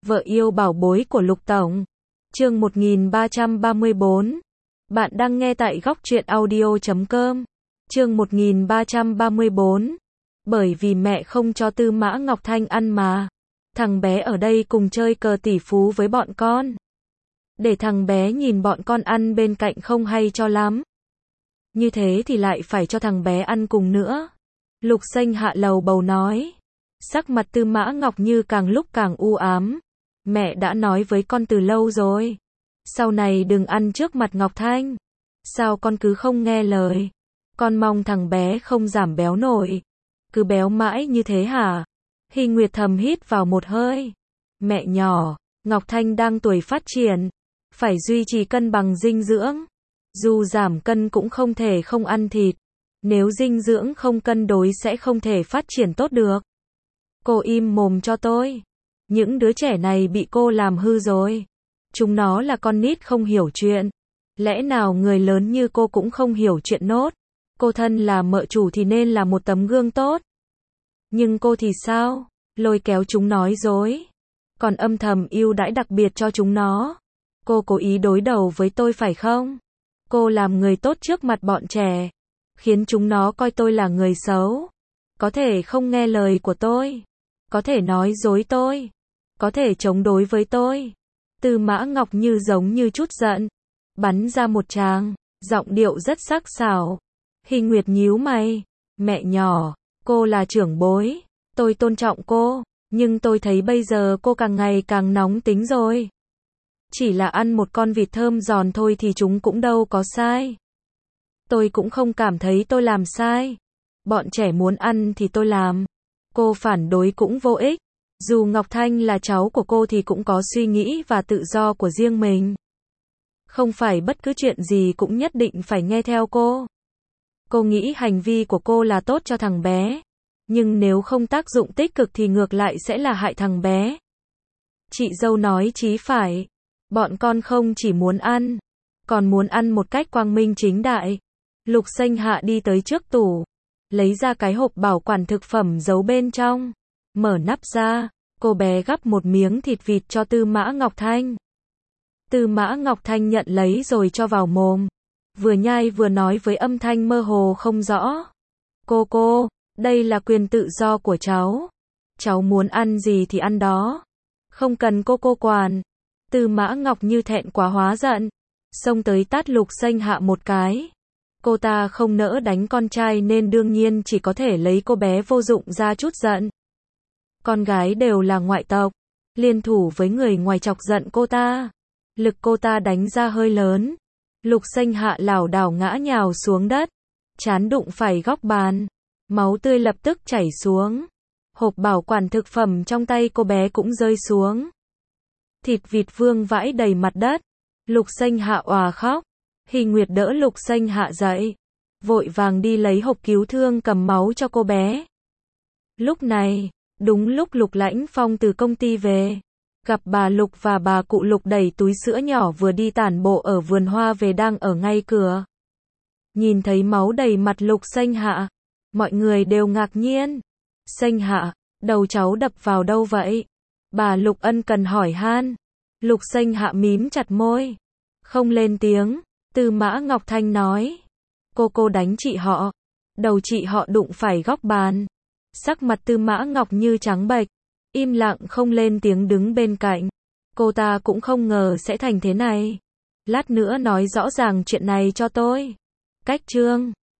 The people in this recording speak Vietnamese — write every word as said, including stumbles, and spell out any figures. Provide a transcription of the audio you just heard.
Vợ yêu bảo bối của Lục Tổng. Chương một nghìn ba trăm ba mươi bốn. Bạn đang nghe tại góc truyện audio chấm com. Chương một nghìn ba trăm ba mươi bốn. Bởi vì mẹ không cho Tư Mã Ngọc Thanh ăn mà. Thằng bé ở đây cùng chơi cờ tỷ phú với bọn con. Để thằng bé nhìn bọn con ăn bên cạnh không hay cho lắm. Như thế thì lại phải cho thằng bé ăn cùng nữa. Lục Xanh hạ lầu bầu nói. Sắc mặt Tư Mã Ngọc Như càng lúc càng u ám. Mẹ đã nói với con từ lâu rồi. Sau này đừng ăn trước mặt Ngọc Thanh. Sao con cứ không nghe lời? Con mong thằng bé không giảm béo nổi. Cứ béo mãi như thế hả? Hy Nguyệt thầm hít vào một hơi. Mẹ nhỏ, Ngọc Thanh đang tuổi phát triển. Phải duy trì cân bằng dinh dưỡng. Dù giảm cân cũng không thể không ăn thịt. Nếu dinh dưỡng không cân đối sẽ không thể phát triển tốt được. Cô im mồm cho tôi. Những đứa trẻ này bị cô làm hư rồi. Chúng nó là con nít không hiểu chuyện. Lẽ nào người lớn như cô cũng không hiểu chuyện nốt? Cô thân là mợ chủ thì nên là một tấm gương tốt. Nhưng cô thì sao? Lôi kéo chúng nói dối. Còn âm thầm ưu đãi đặc biệt cho chúng nó. Cô cố ý đối đầu với tôi phải không? Cô làm người tốt trước mặt bọn trẻ. Khiến chúng nó coi tôi là người xấu. Có thể không nghe lời của tôi. Có thể nói dối tôi. Có thể chống đối với tôi. Tư Mã Ngọc Như giống như chút giận. Bắn ra một tràng. Giọng điệu rất sắc sảo. Hy Nguyệt nhíu mày. Mẹ nhỏ, cô là trưởng bối. Tôi tôn trọng cô. Nhưng tôi thấy bây giờ cô càng ngày càng nóng tính rồi. Chỉ là ăn một con vịt thơm giòn thôi thì chúng cũng đâu có sai. Tôi cũng không cảm thấy tôi làm sai. Bọn trẻ muốn ăn thì tôi làm. Cô phản đối cũng vô ích. Dù Ngọc Thanh là cháu của cô thì cũng có suy nghĩ và tự do của riêng mình. Không phải bất cứ chuyện gì cũng nhất định phải nghe theo cô. Cô nghĩ hành vi của cô là tốt cho thằng bé. Nhưng nếu không tác dụng tích cực thì ngược lại sẽ là hại thằng bé. Chị dâu nói chí phải. Bọn con không chỉ muốn ăn, còn muốn ăn một cách quang minh chính đại. Lục Xanh Hạ đi tới trước tủ. Lấy ra cái hộp bảo quản thực phẩm giấu bên trong. Mở nắp ra. Cô bé gắp một miếng thịt vịt cho Tư Mã Ngọc Thanh. Tư Mã Ngọc Thanh nhận lấy rồi cho vào mồm. Vừa nhai vừa nói với âm thanh mơ hồ không rõ. Cô cô, đây là quyền tự do của cháu. Cháu muốn ăn gì thì ăn đó. Không cần cô cô quản. Tư Mã Ngọc Như thẹn quá hóa giận. Xông tới tát Lục Xanh Hạ một cái. Cô ta không nỡ đánh con trai nên đương nhiên chỉ có thể lấy cô bé vô dụng ra chút giận. Con gái đều là ngoại tộc. Liên thủ với người ngoài chọc giận cô ta. Lực cô ta đánh ra hơi lớn. Lục Xanh Hạ lảo đảo ngã nhào xuống đất. Trán đụng phải góc bàn. Máu tươi lập tức chảy xuống. Hộp bảo quản thực phẩm trong tay cô bé cũng rơi xuống. Thịt vịt vương vãi đầy mặt đất. Lục Xanh Hạ òa khóc. Hy Nguyệt đỡ Lục Xanh Hạ dậy. Vội vàng đi lấy hộp cứu thương cầm máu cho cô bé. Lúc này, đúng lúc Lục Lãnh Phong từ công ty về. Gặp bà Lục và bà cụ Lục đẩy túi sữa nhỏ vừa đi tản bộ ở vườn hoa về đang ở ngay cửa. Nhìn thấy máu đầy mặt Lục Xanh Hạ. Mọi người đều ngạc nhiên. Xanh Hạ, đầu cháu đập vào đâu vậy? Bà Lục ân cần hỏi han. Lục Xanh Hạ mím chặt môi. Không lên tiếng. Tư Mã Ngọc Thanh nói. Cô cô đánh chị họ. Đầu chị họ đụng phải góc bàn. Sắc mặt Tư Mã Ngọc Như trắng bệch. Im lặng không lên tiếng đứng bên cạnh. Cô ta cũng không ngờ sẽ thành thế này. Lát nữa nói rõ ràng chuyện này cho tôi. Cách chương.